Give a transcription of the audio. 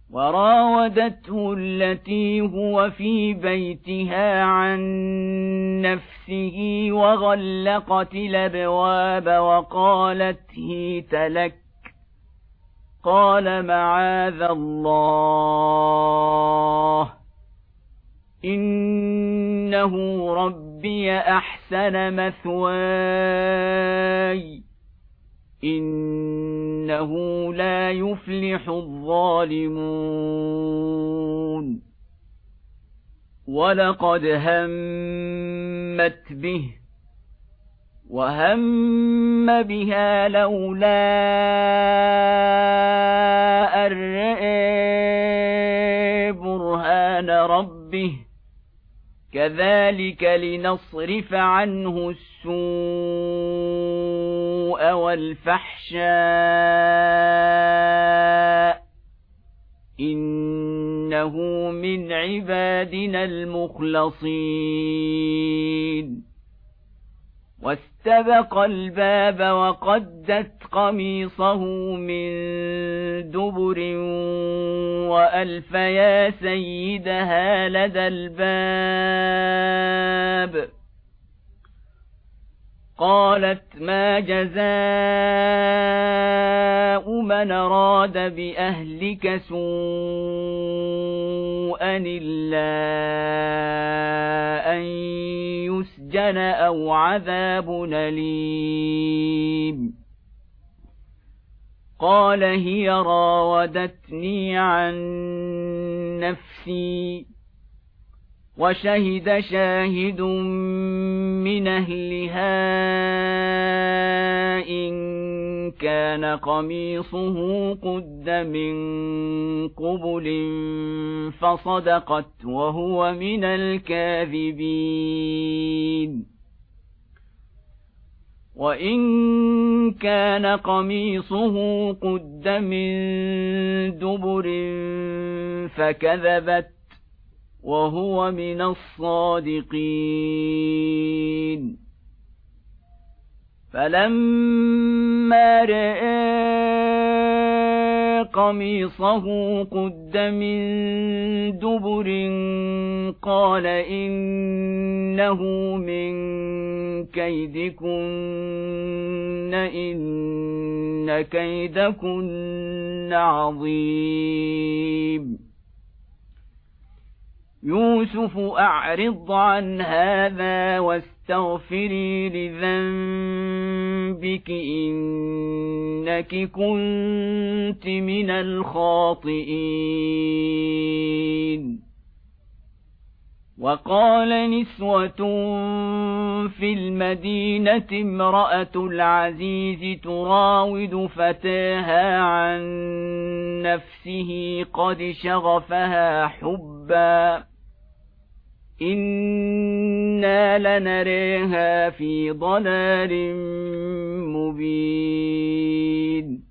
وراودته التي هو في بيتها عن نفسه وغلقت الأبواب وقالت هيت لك قال معاذ الله إنه ربي أحسن مثواي إنه لا يفلح الظالمون ولقد همت به وهم بها لولا أن رأى برهان ربه كذلك لنصرف عنه السوء والفحشاء إنه من عبادنا المخلصين واستبق الباب وقدت قميصه من دبر وألف يا سيدها لدى الباب قالت ما جزاء من أراد بأهلك سوءا إلا أن يسجن أو عذاب أليم قال هي راودتني عن نفسي وشهد شاهد من أهلها إن كان قميصه قد من قبل فصدقت وهو من الكاذبين وإن كان قميصه قد من دبر فكذبت وهو من الصادقين فلما رأى قميصه قد من دبر قال إنه من كيدكن إن كيدكن عظيم يوسف أعرض عن هذا واستغفري لذنبك إنك كنت من الخاطئين وقال نسوة في المدينة امرأة العزيز تراود فتاها عن نفسه قد شغفها حبا إنا لنريها في ضلال مبين